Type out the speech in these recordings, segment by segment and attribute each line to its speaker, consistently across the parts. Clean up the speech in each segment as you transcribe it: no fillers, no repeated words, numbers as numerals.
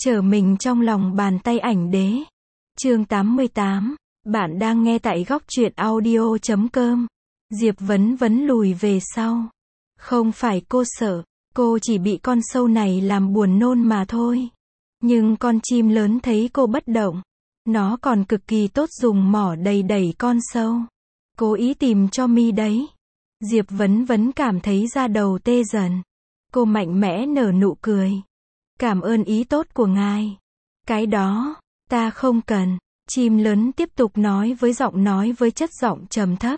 Speaker 1: Trở mình trong lòng bàn tay ảnh đế. Chương 88. Bạn đang nghe tại góc truyện audio.com. Diệp Vấn Vấn lùi về sau. Không phải cô sợ, cô chỉ bị con sâu này làm buồn nôn mà thôi. Nhưng con chim lớn thấy cô bất động, nó còn cực kỳ tốt dùng mỏ đầy đẩy con sâu. Cố ý tìm cho mi đấy. Diệp Vấn Vấn cảm thấy da đầu tê dần. Cô mạnh mẽ nở nụ cười. Cảm ơn ý tốt của ngài. Cái đó, ta không cần. Chim lớn tiếp tục nói với chất giọng trầm thấp.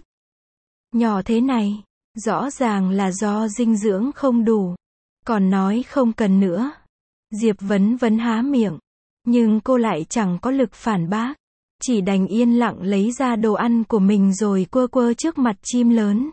Speaker 1: Nhỏ thế này, rõ ràng là do dinh dưỡng không đủ. Còn nói không cần nữa. Diệp Vấn Vấn há miệng. Nhưng cô lại chẳng có lực phản bác. Chỉ đành yên lặng lấy ra đồ ăn của mình rồi quơ quơ trước mặt chim lớn.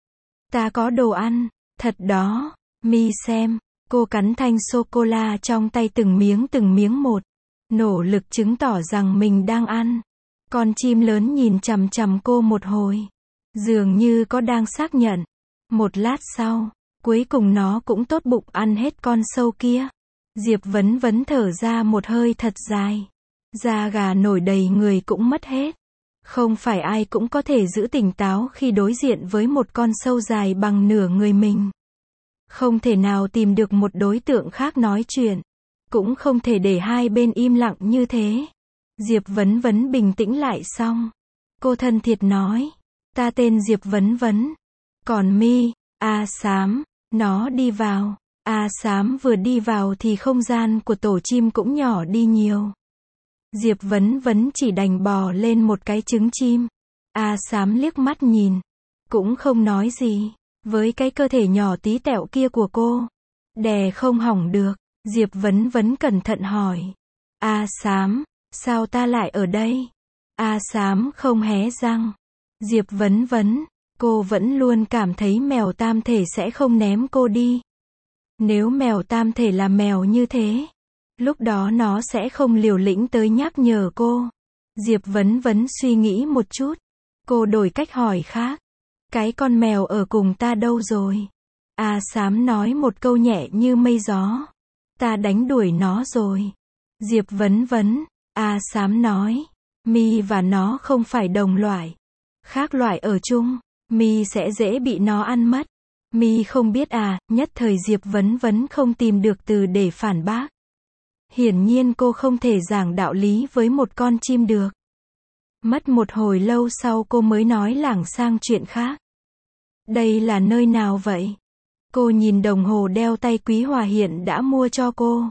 Speaker 1: Ta có đồ ăn, thật đó, mi xem. Cô cắn thanh sô-cô-la trong tay từng miếng một. Nỗ lực chứng tỏ rằng mình đang ăn. Con chim lớn nhìn chằm chằm cô một hồi. Dường như có đang xác nhận. Một lát sau, cuối cùng nó cũng tốt bụng ăn hết con sâu kia. Diệp Vấn Vấn thở ra một hơi thật dài. Da gà nổi đầy người cũng mất hết. Không phải ai cũng có thể giữ tỉnh táo khi đối diện với một con sâu dài bằng nửa người mình. Không thể nào tìm được một đối tượng khác nói chuyện. Cũng không thể để hai bên im lặng như thế. Diệp Vấn Vấn bình tĩnh lại xong. Cô thân thiệt nói. Ta tên Diệp Vấn Vấn. Còn mi, A Xám, nó đi vào. A Xám vừa đi vào thì không gian của tổ chim cũng nhỏ đi nhiều. Diệp Vấn Vấn chỉ đành bò lên một cái trứng chim. A Xám liếc mắt nhìn. Cũng không nói gì. Với cái cơ thể nhỏ tí tẹo kia của cô, đè không hỏng được. Diệp Vấn Vấn cẩn thận hỏi. A Xám, sao ta lại ở đây? A Xám không hé răng. Diệp Vấn Vấn, cô vẫn luôn cảm thấy mèo tam thể sẽ không ném cô đi. Nếu mèo tam thể là mèo như thế, lúc đó nó sẽ không liều lĩnh tới nhắc nhở cô. Diệp Vấn Vấn suy nghĩ một chút. Cô đổi cách hỏi khác. Cái con mèo ở cùng ta đâu rồi? A Xám nói một câu nhẹ như mây gió. Ta đánh đuổi nó rồi. Diệp Vấn Vấn, A Xám nói. Mi và nó không phải đồng loại. Khác loại ở chung, mi sẽ dễ bị nó ăn mất. Mi không biết à, nhất thời Diệp Vấn Vấn không tìm được từ để phản bác. Hiển nhiên cô không thể giảng đạo lý với một con chim được. Mất một hồi lâu sau cô mới nói lảng sang chuyện khác. Đây là nơi nào vậy? Cô nhìn đồng hồ đeo tay Quý Hòa Hiện đã mua cho cô.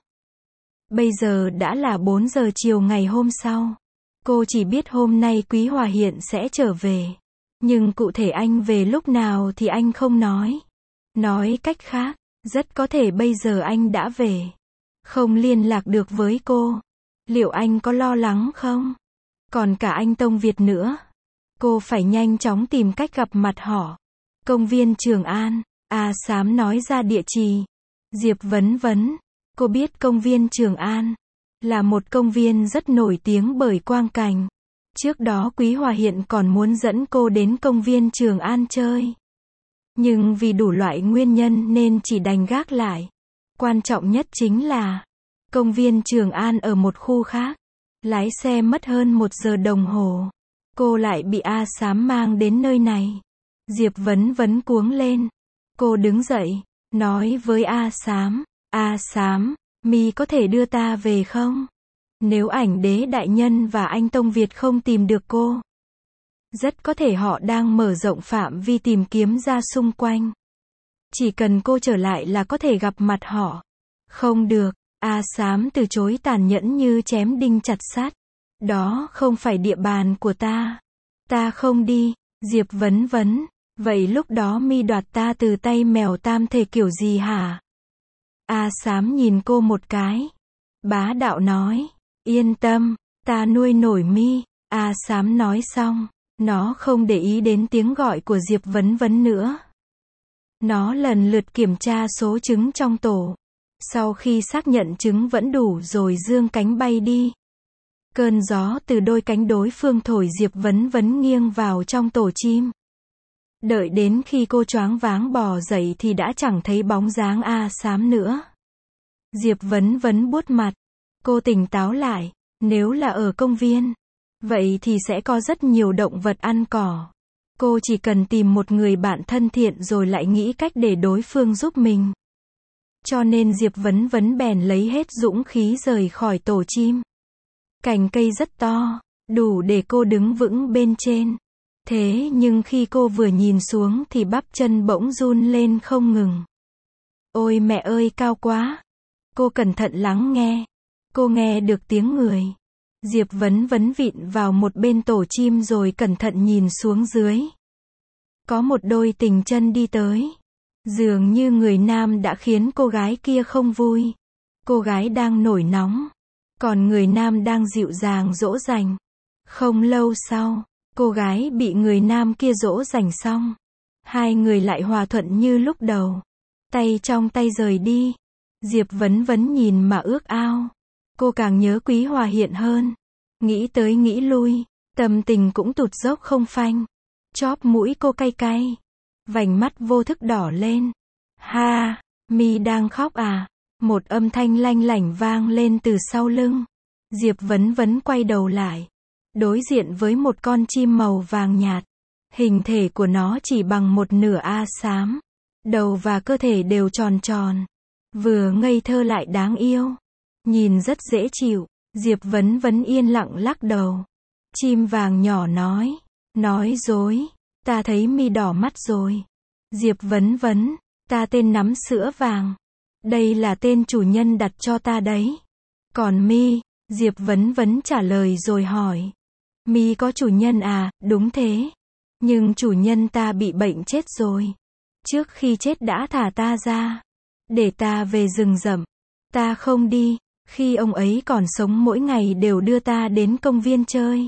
Speaker 1: Bây giờ đã là 4 giờ chiều ngày hôm sau. Cô chỉ biết hôm nay Quý Hòa Hiện sẽ trở về. Nhưng cụ thể anh về lúc nào thì anh không nói. Nói cách khác, rất có thể bây giờ anh đã về. Không liên lạc được với cô. Liệu anh có lo lắng không? Còn cả anh Tông Việt nữa. Cô phải nhanh chóng tìm cách gặp mặt họ. Công viên Trường An. A Xám nói ra địa chỉ. Diệp Vấn Vấn. Cô biết công viên Trường An là một công viên rất nổi tiếng bởi quang cảnh. Trước đó Quý Hòa Hiện còn muốn dẫn cô đến công viên Trường An chơi. Nhưng vì đủ loại nguyên nhân nên chỉ đành gác lại. Quan trọng nhất chính là công viên Trường An ở một khu khác. Lái xe mất hơn 1 giờ đồng hồ. Cô lại bị A Xám mang đến nơi này. Diệp Vấn Vấn cuống lên. Cô đứng dậy, nói với A Xám. A Xám, mi có thể đưa ta về không? Nếu ảnh đế đại nhân và anh Tông Việt không tìm được cô, rất có thể họ đang mở rộng phạm vi tìm kiếm ra xung quanh. Chỉ cần cô trở lại là có thể gặp mặt họ. Không được, A Xám từ chối tàn nhẫn như chém đinh chặt sắt. Đó không phải địa bàn của ta. Ta không đi. Diệp Vấn Vấn. Vậy lúc đó mi đoạt ta từ tay mèo tam thể kiểu gì hả? A Xám nhìn cô một cái. Bá đạo nói. Yên tâm, ta nuôi nổi mi. A Xám nói xong, nó không để ý đến tiếng gọi của Diệp Vấn Vấn nữa. Nó lần lượt kiểm tra số trứng trong tổ. Sau khi xác nhận trứng vẫn đủ rồi giương cánh bay đi. Cơn gió từ đôi cánh đối phương thổi Diệp Vấn Vấn nghiêng vào trong tổ chim. Đợi đến khi cô choáng váng bò dậy thì đã chẳng thấy bóng dáng A Xám nữa. Diệp Vấn Vấn buốt mặt. Cô tỉnh táo lại. Nếu là ở công viên, vậy thì sẽ có rất nhiều động vật ăn cỏ. Cô chỉ cần tìm một người bạn thân thiện rồi lại nghĩ cách để đối phương giúp mình. Cho nên Diệp Vấn Vấn bèn lấy hết dũng khí rời khỏi tổ chim. Cành cây rất to, đủ để cô đứng vững bên trên. Thế nhưng khi cô vừa nhìn xuống thì bắp chân bỗng run lên không ngừng. Ôi mẹ ơi, cao quá! Cô cẩn thận lắng nghe. Cô nghe được tiếng người. Diệp Vấn Vấn vịn vào một bên tổ chim rồi cẩn thận nhìn xuống dưới. Có một đôi tình chân đi tới. Dường như người nam đã khiến cô gái kia không vui. Cô gái đang nổi nóng, còn người nam đang dịu dàng dỗ dành. Không lâu sau, cô gái bị người nam kia dỗ dành xong. Hai người lại hòa thuận như lúc đầu. Tay trong tay rời đi. Diệp Vấn Vấn nhìn mà ước ao. Cô càng nhớ Quý Hòa Hiện hơn. Nghĩ tới nghĩ lui, tâm tình cũng tụt dốc không phanh. Chóp mũi cô cay cay. Vành mắt vô thức đỏ lên. Ha, mi đang khóc à? Một âm thanh lanh lảnh vang lên từ sau lưng. Diệp Vấn Vấn quay đầu lại. Đối diện với một con chim màu vàng nhạt. Hình thể của nó chỉ bằng một nửa A xám. Đầu và cơ thể đều tròn tròn. Vừa ngây thơ lại đáng yêu. Nhìn rất dễ chịu. Diệp Vấn Vấn yên lặng lắc đầu. Chim vàng nhỏ nói. Nói dối. Ta thấy mi đỏ mắt rồi. Diệp Vấn Vấn. Ta tên Nắm Sữa Vàng. Đây là tên chủ nhân đặt cho ta đấy. Còn mi? Diệp Vấn Vấn trả lời rồi hỏi. Mi có chủ nhân à? Đúng thế. Nhưng chủ nhân ta bị bệnh chết rồi. Trước khi chết đã thả ta ra. Để ta về rừng rậm. Ta không đi. Khi ông ấy còn sống mỗi ngày đều đưa ta đến công viên chơi.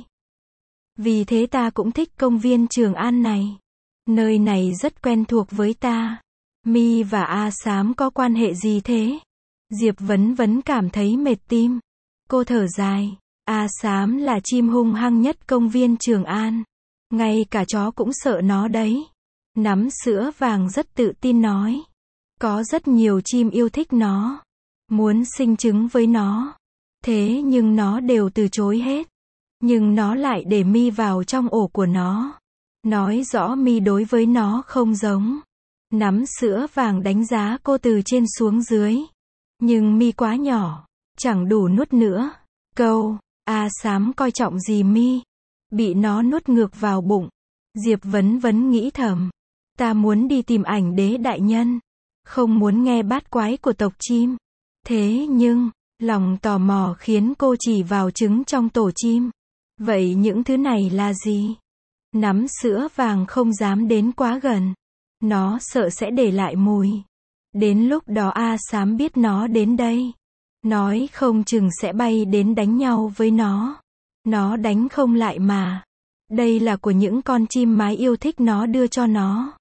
Speaker 1: Vì thế ta cũng thích công viên Trường An này. Nơi này rất quen thuộc với ta. Mi và A Xám có quan hệ gì thế? Diệp Vấn Vấn cảm thấy mệt tim. Cô thở dài. A Xám là chim hung hăng nhất công viên Trường An. Ngay cả chó cũng sợ nó đấy. Nắm Sữa Vàng rất tự tin nói. Có rất nhiều chim yêu thích nó. Muốn sinh trứng với nó. Thế nhưng nó đều từ chối hết. Nhưng nó lại để mi vào trong ổ của nó. Nói rõ mi đối với nó không giống. Nắm Sữa Vàng đánh giá cô từ trên xuống dưới. Nhưng mi quá nhỏ. Chẳng đủ nuốt nữa. Câu, A Xám coi trọng gì mi? Bị nó nuốt ngược vào bụng. Diệp Vấn Vấn nghĩ thầm. Ta muốn đi tìm Ảnh Đế đại nhân. Không muốn nghe bát quái của tộc chim. Thế nhưng, lòng tò mò khiến cô chỉ vào trứng trong tổ chim. Vậy những thứ này là gì? Nắm Sữa Vàng không dám đến quá gần. Nó sợ sẽ để lại mùi. Đến lúc đó A Xám biết nó đến đây. Nói không chừng sẽ bay đến đánh nhau với nó. Nó đánh không lại mà. Đây là của những con chim mái yêu thích nó đưa cho nó.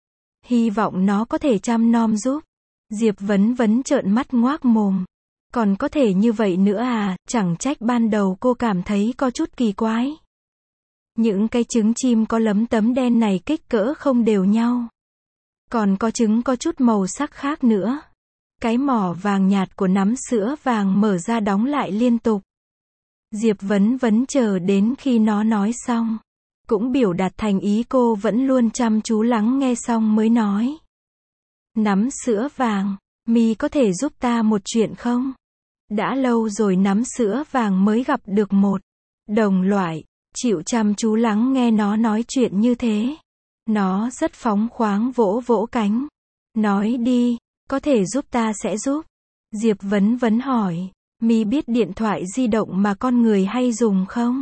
Speaker 1: Hy vọng nó có thể chăm nom giúp. Diệp Vấn Vấn trợn mắt ngoác mồm. Còn có thể như vậy nữa à? Chẳng trách ban đầu cô cảm thấy có chút kỳ quái. Những cái trứng chim có lấm tấm đen này kích cỡ không đều nhau. Còn có trứng có chút màu sắc khác nữa. Cái mỏ vàng nhạt của Nắm Sữa Vàng mở ra đóng lại liên tục. Diệp Vấn Vấn chờ đến khi nó nói xong. Cũng biểu đạt thành ý cô vẫn luôn chăm chú lắng nghe xong mới nói. Nắm Sữa Vàng, mi có thể giúp ta một chuyện không? Đã lâu rồi Nắm Sữa Vàng mới gặp được một đồng loại, chịu chăm chú lắng nghe nó nói chuyện như thế. Nó rất phóng khoáng vỗ vỗ cánh. Nói đi, có thể giúp ta sẽ giúp. Diệp Vấn Vấn hỏi, mi biết điện thoại di động mà con người hay dùng không?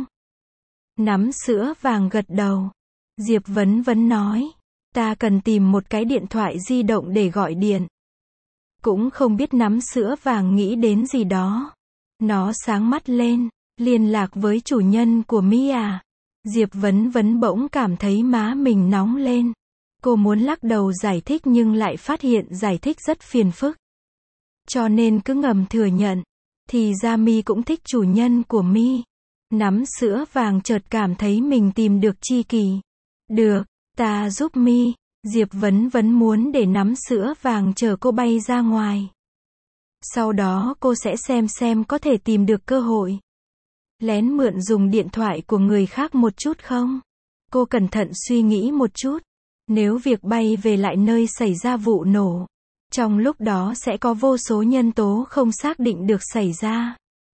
Speaker 1: Nắm Sữa Vàng gật đầu. Diệp Vấn Vấn nói, ta cần tìm một cái điện thoại di động để gọi điện. Cũng không biết Nắm Sữa Vàng nghĩ đến gì đó. Nó sáng mắt lên, liên lạc với chủ nhân của mi à? Diệp Vấn Vấn bỗng cảm thấy má mình nóng lên. Cô muốn lắc đầu giải thích nhưng lại phát hiện giải thích rất phiền phức. Cho nên cứ ngầm thừa nhận. Thì ra mi cũng thích chủ nhân của mi. Nắm Sữa Vàng chợt cảm thấy mình tìm được tri kỷ. Được, ta giúp mi. Diệp Vấn Vấn muốn để Nắm Sữa Vàng chở cô bay ra ngoài. Sau đó cô sẽ xem có thể tìm được cơ hội. Lén mượn dùng điện thoại của người khác một chút không? Cô cẩn thận suy nghĩ một chút. Nếu việc bay về lại nơi xảy ra vụ nổ, trong lúc đó sẽ có vô số nhân tố không xác định được xảy ra.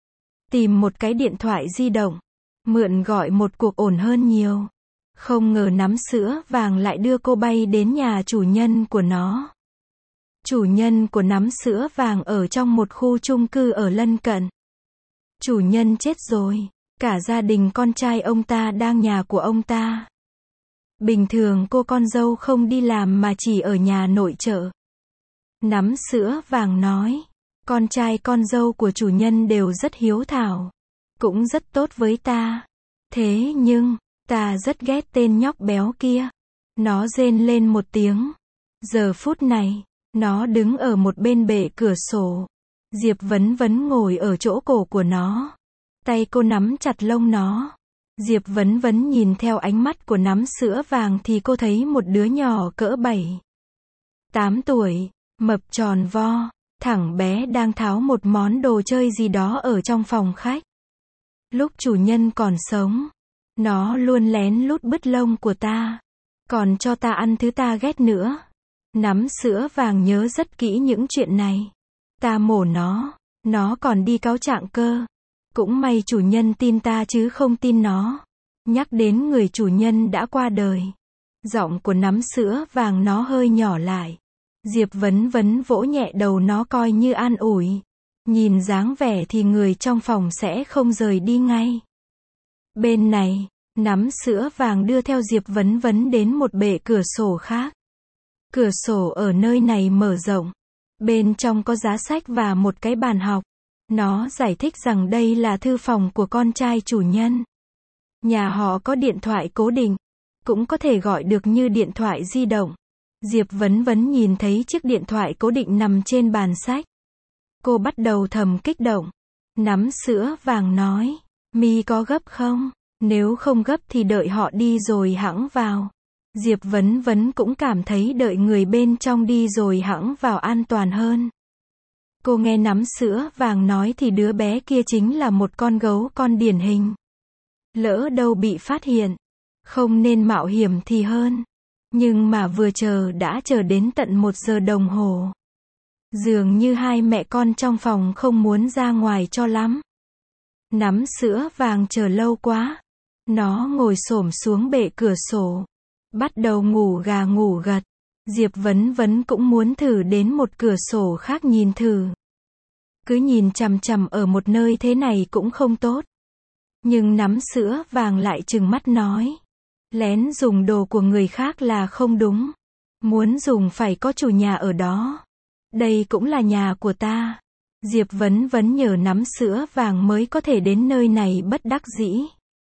Speaker 1: Tìm một cái điện thoại di động, mượn gọi một cuộc ổn hơn nhiều. Không ngờ nắm sữa vàng lại đưa cô bay đến nhà chủ nhân của nó. Chủ nhân của nắm sữa vàng ở trong một khu chung cư ở lân cận. Chủ nhân chết rồi, cả gia đình con trai ông ta đang nhà của ông ta. Bình thường cô con dâu không đi làm mà chỉ ở nhà nội trợ. Nắm sữa vàng nói, con trai con dâu của chủ nhân đều rất hiếu thảo, cũng rất tốt với ta. Thế nhưng, ta rất ghét tên nhóc béo kia. Nó rên lên một tiếng. Giờ phút này, nó đứng ở một bên bệ cửa sổ. Diệp Vấn Vấn ngồi ở chỗ cổ của nó. Tay cô nắm chặt lông nó. Diệp Vấn Vấn nhìn theo ánh mắt của nắm sữa vàng thì cô thấy một đứa nhỏ cỡ 7, 8 tuổi, mập tròn vo, thẳng bé đang tháo một món đồ chơi gì đó ở trong phòng khách. Lúc chủ nhân còn sống, nó luôn lén lút bứt lông của ta, còn cho ta ăn thứ ta ghét nữa. Nắm sữa vàng nhớ rất kỹ những chuyện này. Ta mổ nó còn đi cáo trạng cơ. Cũng may chủ nhân tin ta chứ không tin nó. Nhắc đến người chủ nhân đã qua đời. Giọng của nắm sữa vàng nó hơi nhỏ lại. Diệp Vấn Vấn vỗ nhẹ đầu nó coi như an ủi. Nhìn dáng vẻ thì người trong phòng sẽ không rời đi ngay. Bên này, nắm sữa vàng đưa theo Diệp Vấn Vấn đến một bệ cửa sổ khác. Cửa sổ ở nơi này mở rộng. Bên trong có giá sách và một cái bàn học. Nó giải thích rằng đây là thư phòng của con trai chủ nhân. Nhà họ có điện thoại cố định, cũng có thể gọi được như điện thoại di động. Diệp Vấn Vấn nhìn thấy chiếc điện thoại cố định nằm trên bàn sách. Cô bắt đầu thầm kích động. Nắm sữa vàng nói, mi có gấp không? Nếu không gấp thì đợi họ đi rồi hẵng vào. Diệp Vấn Vấn cũng cảm thấy đợi người bên trong đi rồi hẵng vào an toàn hơn. Cô nghe nắm sữa vàng nói thì đứa bé kia chính là một con gấu con điển hình. Lỡ đâu bị phát hiện, không nên mạo hiểm thì hơn. Nhưng mà vừa chờ đã chờ đến tận 1 giờ đồng hồ. Dường như hai mẹ con trong phòng không muốn ra ngoài cho lắm. Nắm sữa vàng chờ lâu quá. Nó ngồi xổm xuống bệ cửa sổ. Bắt đầu ngủ gà ngủ gật. Diệp Vấn Vấn cũng muốn thử đến một cửa sổ khác nhìn thử. Cứ nhìn chằm chằm ở một nơi thế này cũng không tốt. Nhưng nắm sữa vàng lại trừng mắt nói. Lén dùng đồ của người khác là không đúng. Muốn dùng phải có chủ nhà ở đó. Đây cũng là nhà của ta. Diệp Vấn Vấn nhờ nắm sữa vàng mới có thể đến nơi này bất đắc dĩ.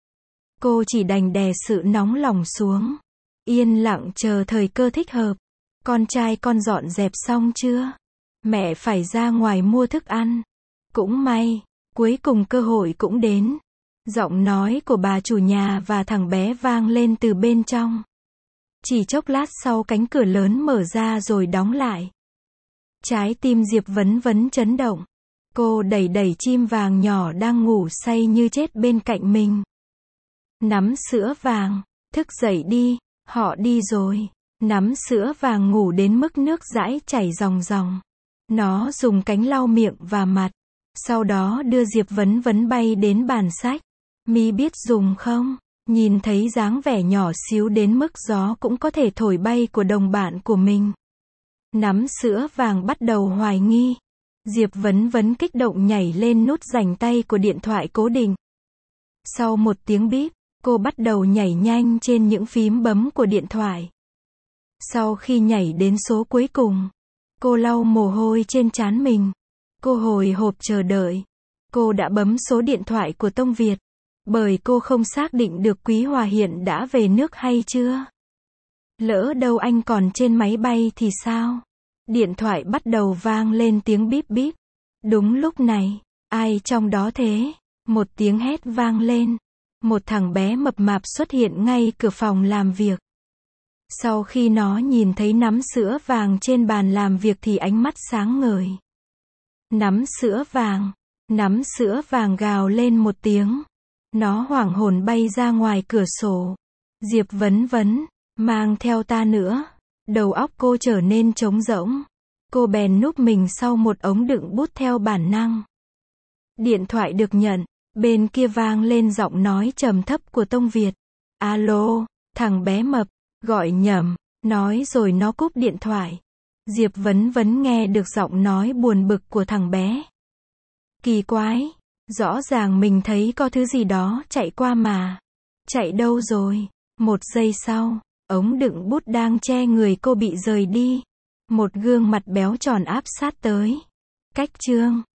Speaker 1: Cô chỉ đành đè sự nóng lòng xuống. Yên lặng chờ thời cơ thích hợp. Con trai con dọn dẹp xong chưa? Mẹ phải ra ngoài mua thức ăn. Cũng may, cuối cùng cơ hội cũng đến. Giọng nói của bà chủ nhà và thằng bé vang lên từ bên trong. Chỉ chốc lát sau cánh cửa lớn mở ra rồi đóng lại. Trái tim Diệp Vấn Vấn chấn động. Cô đẩy đẩy chim vàng nhỏ đang ngủ say như chết bên cạnh mình. Nắm sữa vàng, thức dậy đi, họ đi rồi. Nắm sữa vàng ngủ đến mức nước dãi chảy ròng ròng. Nó dùng cánh lau miệng và mặt. Sau đó đưa Diệp Vấn Vấn bay đến bàn sách. Mi biết dùng không? Nhìn thấy dáng vẻ nhỏ xíu đến mức gió cũng có thể thổi bay của đồng bạn của mình. Nắm sữa vàng bắt đầu hoài nghi. Diệp Vấn Vấn kích động nhảy lên nút rảnh tay của điện thoại cố định. Sau một tiếng bíp, cô bắt đầu nhảy nhanh trên những phím bấm của điện thoại. Sau khi nhảy đến số cuối cùng, cô lau mồ hôi trên trán mình. Cô hồi hộp chờ đợi. Cô đã bấm số điện thoại của Tông Việt. Bởi cô không xác định được Quý Hòa hiện đã về nước hay chưa. Lỡ đâu anh còn trên máy bay thì sao? Điện thoại bắt đầu vang lên tiếng bíp bíp. Đúng lúc này, ai trong đó thế? Một tiếng hét vang lên. Một thằng bé mập mạp xuất hiện ngay cửa phòng làm việc. Sau khi nó nhìn thấy nắm sữa vàng trên bàn làm việc thì ánh mắt sáng ngời. Nắm sữa vàng gào lên một tiếng. Nó hoảng hồn bay ra ngoài cửa sổ. Diệp Vấn Vấn, mang theo ta nữa. Đầu óc cô trở nên trống rỗng. Cô bèn núp mình sau một ống đựng bút theo bản năng. Điện thoại được nhận, bên kia vang lên giọng nói trầm thấp của Tông Việt. Alo, thằng bé mập, gọi nhầm, nói rồi nó cúp điện thoại. Diệp Vấn Vấn nghe được giọng nói buồn bực của thằng bé. Kỳ quái, rõ ràng mình thấy có thứ gì đó chạy qua mà. Chạy đâu rồi? Một giây sau, ống đựng bút đang che người cô bị rời đi. Một gương mặt béo tròn áp sát tới. Cách chương